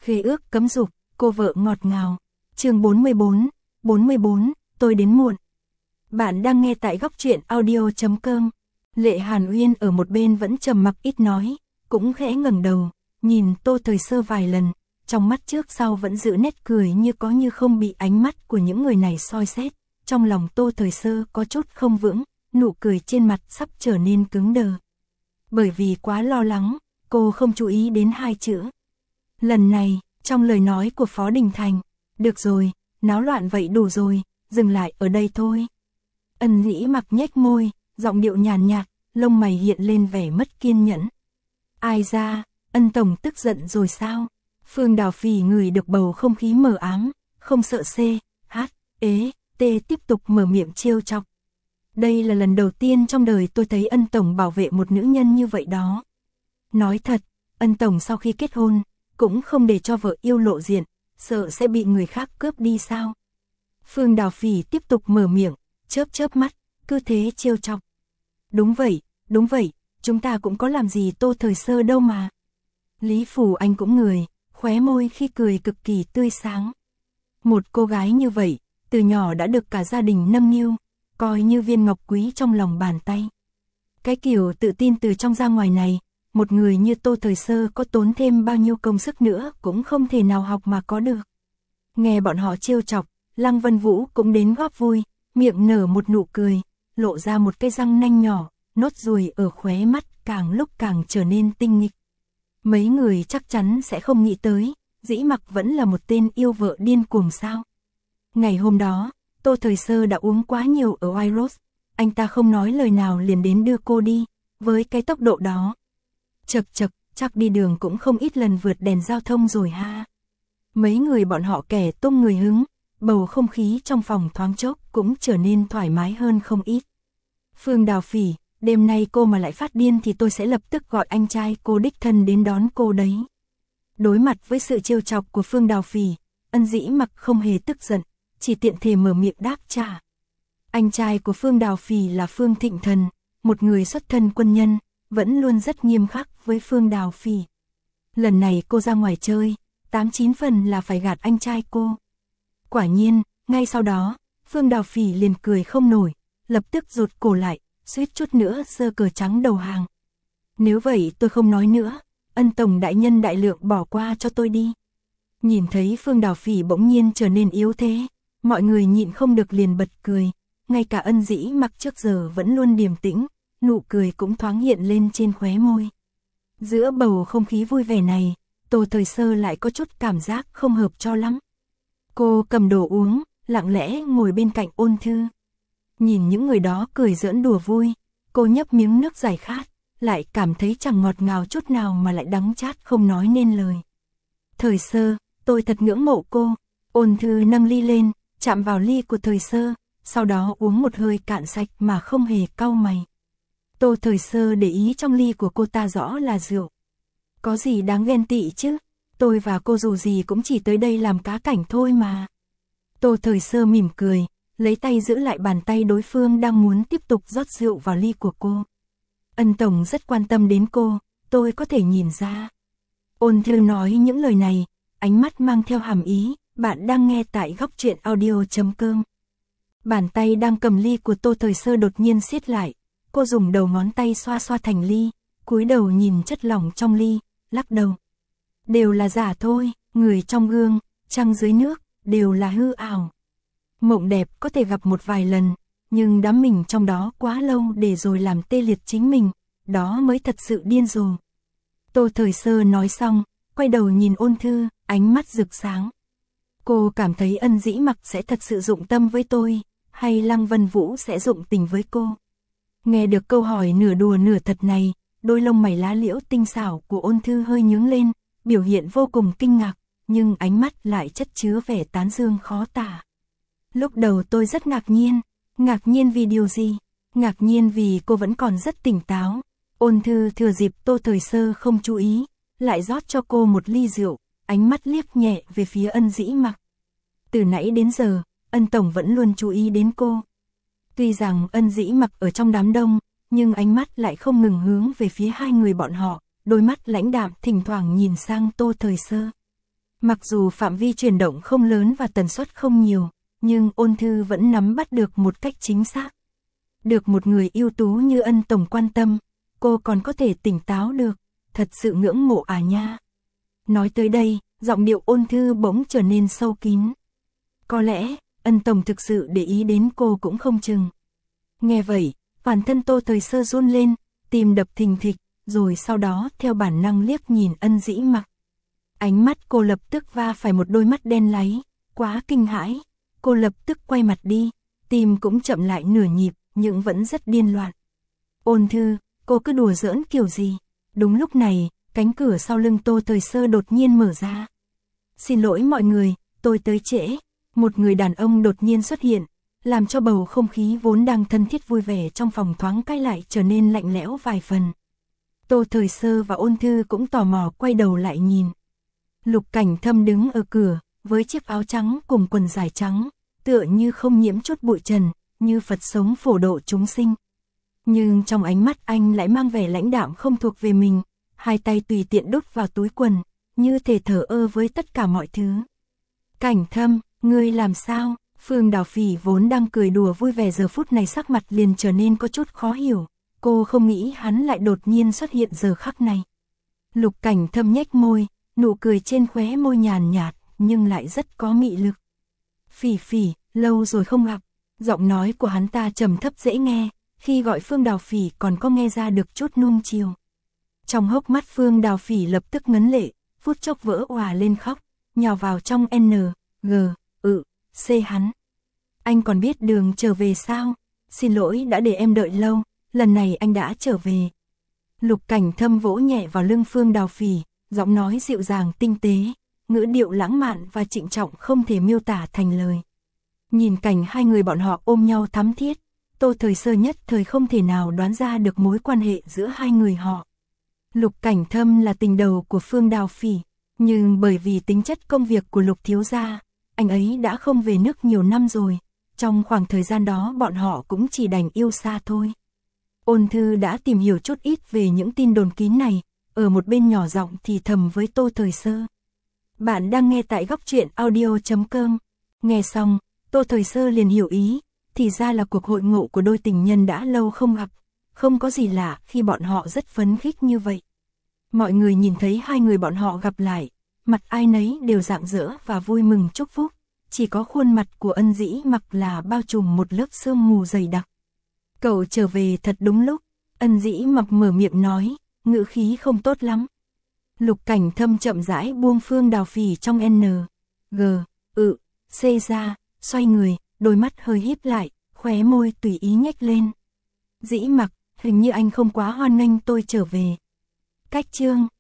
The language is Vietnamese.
Khế ước cấm dục, cô vợ ngọt ngào. Chương 44, tôi đến muộn. Bạn đang nghe tại góc truyện audio.com. Lệ Hàn Uyên ở một bên vẫn trầm mặc ít nói, cũng khẽ ngẩng đầu, nhìn Tô Thời Sơ vài lần, trong mắt trước sau vẫn giữ nét cười như có như không bị ánh mắt của những người này soi xét. Trong lòng Tô Thời Sơ có chút không vững, nụ cười trên mặt sắp trở nên cứng đờ. Bởi vì quá lo lắng, cô không chú ý đến hai chữ. Lần này, trong lời nói của Phó Đình Thành, được rồi, náo loạn vậy đủ rồi, dừng lại ở đây thôi. Ân Dĩ Mặc nhếch môi, giọng điệu nhàn nhạt, lông mày hiện lên vẻ mất kiên nhẫn. Ai ra, Ân tổng tức giận rồi sao? Phương Đào Phỉ ngửi được bầu không khí mờ ám, không sợ CHT tiếp tục mở miệng trêu chọc. Đây là lần đầu tiên trong đời tôi thấy Ân tổng bảo vệ một nữ nhân như vậy đó. Nói thật, Ân tổng sau khi kết hôn, cũng không để cho vợ yêu lộ diện, sợ sẽ bị người khác cướp đi sao? Phương Đào Phỉ tiếp tục mở miệng, chớp mắt, cứ thế trêu chọc. Đúng vậy, chúng ta cũng có làm gì Tô Thời Sơ đâu mà. Lý Phủ Anh cũng người, khóe môi khi cười cực kỳ tươi sáng. Một cô gái như vậy, từ nhỏ đã được cả gia đình nâng niu, coi như viên ngọc quý trong lòng bàn tay. Cái kiểu tự tin từ trong ra ngoài này, một người như Tô Thời Sơ có tốn thêm bao nhiêu công sức nữa cũng không thể nào học mà có được. Nghe bọn họ trêu chọc, Lăng Vân Vũ cũng đến góp vui, miệng nở một nụ cười, lộ ra một cái răng nanh nhỏ, nốt ruồi ở khóe mắt càng lúc càng trở nên tinh nghịch. Mấy người chắc chắn sẽ không nghĩ tới, Dĩ Mặc vẫn là một tên yêu vợ điên cuồng sao. Ngày hôm đó, Tô Thời Sơ đã uống quá nhiều ở White Rose, anh ta không nói lời nào liền đến đưa cô đi, với cái tốc độ đó. Chật, chắc đi đường cũng không ít lần vượt đèn giao thông rồi ha. Mấy người bọn họ kẻ tung người hứng, bầu không khí trong phòng thoáng chốc cũng trở nên thoải mái hơn không ít. Phương Đào Phỉ, đêm nay cô mà lại phát điên thì tôi sẽ lập tức gọi anh trai cô đích thân đến đón cô đấy. Đối mặt với sự trêu chọc của Phương Đào Phỉ, Ân Dĩ Mặc không hề tức giận, chỉ tiện thể mở miệng đáp trả. Anh trai của Phương Đào Phỉ là Phương Thịnh Thần, một người xuất thân quân nhân, vẫn luôn rất nghiêm khắc với Phương Đào Phỉ. Lần này cô ra ngoài chơi, 8-9 phần là phải gạt anh trai cô. Quả nhiên, ngay sau đó, Phương Đào Phỉ liền cười không nổi, lập tức rụt cổ lại, suýt chút nữa giơ cờ trắng đầu hàng. Nếu vậy tôi không nói nữa, Ân tổng đại nhân đại lượng bỏ qua cho tôi đi. Nhìn thấy Phương Đào Phỉ bỗng nhiên trở nên yếu thế, mọi người nhịn không được liền bật cười, ngay cả Ân Dĩ Mặc trước giờ vẫn luôn điềm tĩnh, nụ cười cũng thoáng hiện lên trên khóe môi. Giữa bầu không khí vui vẻ này, Tô Thời Sơ lại có chút cảm giác không hợp cho lắm. Cô cầm đồ uống, lặng lẽ ngồi bên cạnh Ôn Thư. Nhìn những người đó cười giỡn đùa vui, cô nhấp miếng nước giải khát, lại cảm thấy chẳng ngọt ngào chút nào mà lại đắng chát không nói nên lời. Thời Sơ, tôi thật ngưỡng mộ cô. Ôn Thư nâng ly lên, chạm vào ly của Thời Sơ, sau đó uống một hơi cạn sạch mà không hề cau mày. Tô Thời Sơ để ý trong ly của cô ta rõ là rượu. Có gì đáng ghen tị chứ, tôi và cô dù gì cũng chỉ tới đây làm cá cảnh thôi mà. Tô Thời Sơ mỉm cười, lấy tay giữ lại bàn tay đối phương đang muốn tiếp tục rót rượu vào ly của cô. Ân tổng rất quan tâm đến cô, tôi có thể nhìn ra. Ôn Thư nói những lời này, ánh mắt mang theo hàm ý, bạn đang nghe tại góc truyện audio.com. Bàn tay đang cầm ly của Tô Thời Sơ đột nhiên siết lại, cô dùng đầu ngón tay xoa thành ly, cúi đầu nhìn chất lỏng trong ly, lắc đầu. Đều là giả thôi, người trong gương, trăng dưới nước, đều là hư ảo. Mộng đẹp có thể gặp một vài lần, nhưng đắm mình trong đó quá lâu để rồi làm tê liệt chính mình, đó mới thật sự điên rồ. Tô Thời Sơ nói xong, quay đầu nhìn Ôn Thư, ánh mắt rực sáng. Cô cảm thấy Ân Dĩ Mặc sẽ thật sự dụng tâm với tôi, hay Lăng Vân Vũ sẽ dụng tình với cô? Nghe được câu hỏi nửa đùa nửa thật này, đôi lông mày lá liễu tinh xảo của Ôn Thư hơi nhướng lên, biểu hiện vô cùng kinh ngạc, nhưng ánh mắt lại chất chứa vẻ tán dương khó tả. Lúc đầu tôi rất ngạc nhiên vì điều gì? Ngạc nhiên vì cô vẫn còn rất tỉnh táo. Ôn Thư thừa dịp Tô Thời Sơ không chú ý, lại rót cho cô một ly rượu, ánh mắt liếc nhẹ về phía Ân Dĩ Mặc. Từ nãy đến giờ, Ân tổng vẫn luôn chú ý đến cô. Tuy rằng Ân Dĩ Mặc ở trong đám đông, nhưng ánh mắt lại không ngừng hướng về phía hai người bọn họ, đôi mắt lãnh đạm thỉnh thoảng nhìn sang Tô Thời Sơ. Mặc dù phạm vi chuyển động không lớn và tần suất không nhiều, nhưng Ôn Thư vẫn nắm bắt được một cách chính xác. Được một người ưu tú như Ân tổng quan tâm, cô còn có thể tỉnh táo được, thật sự ngưỡng mộ à nha. Nói tới đây, giọng điệu Ôn Thư bỗng trở nên sâu kín. Có lẽ, Ân tổng thực sự để ý đến cô cũng không chừng. Nghe vậy, toàn thân Tô Thời Sơ run lên, tim đập thình thịch, rồi sau đó theo bản năng liếc nhìn Ân Dĩ Mặc. Ánh mắt cô lập tức va phải một đôi mắt đen láy, quá kinh hãi, cô lập tức quay mặt đi, tim cũng chậm lại nửa nhịp, nhưng vẫn rất điên loạn. Ôn Thư, cô cứ đùa giỡn kiểu gì? Đúng lúc này, cánh cửa sau lưng Tô Thời Sơ đột nhiên mở ra. Xin lỗi mọi người, tôi tới trễ. Một người đàn ông đột nhiên xuất hiện, làm cho bầu không khí vốn đang thân thiết vui vẻ trong phòng thoáng cái lại trở nên lạnh lẽo vài phần. Tô Thời Sơ và Ôn Thư cũng tò mò quay đầu lại nhìn. Lục Cảnh Thâm đứng ở cửa, với chiếc áo trắng cùng quần dài trắng, tựa như không nhiễm chút bụi trần, như Phật sống phổ độ chúng sinh. Nhưng trong ánh mắt anh lại mang vẻ lãnh đạm không thuộc về mình, hai tay tùy tiện đút vào túi quần, như thể thờ ơ với tất cả mọi thứ. Cảnh Thâm, ngươi làm sao? Phương Đào Phỉ vốn đang cười đùa vui vẻ giờ phút này sắc mặt liền trở nên có chút khó hiểu, cô không nghĩ hắn lại đột nhiên xuất hiện giờ khắc này. Lục Cảnh Thâm nhếch môi, nụ cười trên khóe môi nhàn nhạt, nhưng lại rất có mị lực. Phỉ Phỉ, lâu rồi không gặp. Giọng nói của hắn ta trầm thấp dễ nghe, khi gọi Phương Đào Phỉ còn có nghe ra được chút nuông chiều. Trong hốc mắt Phương Đào Phỉ lập tức ngấn lệ, phút chốc vỡ òa lên khóc, nhào vào trong C hắn. Anh còn biết đường trở về sao? Xin lỗi đã để em đợi lâu, lần này anh đã trở về. Lục Cảnh Thâm vỗ nhẹ vào lưng Phương Đào Phỉ, giọng nói dịu dàng tinh tế, ngữ điệu lãng mạn và trịnh trọng không thể miêu tả thành lời. Nhìn cảnh hai người bọn họ ôm nhau thắm thiết, Tô Thời Sơ nhất thời không thể nào đoán ra được mối quan hệ giữa hai người họ. Lục Cảnh Thâm là tình đầu của Phương Đào Phỉ, nhưng bởi vì tính chất công việc của Lục thiếu gia, anh ấy đã không về nước nhiều năm rồi, trong khoảng thời gian đó bọn họ cũng chỉ đành yêu xa thôi. Ôn Thư đã tìm hiểu chút ít về những tin đồn kín này, ở một bên nhỏ giọng thì thầm với Tô Thời Sơ. Bạn đang nghe tại góc truyện audio.com. Nghe xong, Tô Thời Sơ liền hiểu ý, thì ra là cuộc hội ngộ của đôi tình nhân đã lâu không gặp, không có gì lạ khi bọn họ rất phấn khích như vậy. Mọi người nhìn thấy hai người bọn họ gặp lại, mặt ai nấy đều rạng rỡ và vui mừng chúc phúc, chỉ có khuôn mặt của Ân Dĩ Mặc là bao trùm một lớp sương mù dày đặc. Cậu trở về thật đúng lúc, Ân Dĩ Mặc mở miệng nói, ngữ khí không tốt lắm. Lục Cảnh Thâm chậm rãi buông Phương Đào Phỉ trong C ra, xoay người, đôi mắt hơi híp lại, khóe môi tùy ý nhếch lên. Dĩ Mặc, hình như anh không quá hoan nghênh tôi trở về. Cách chương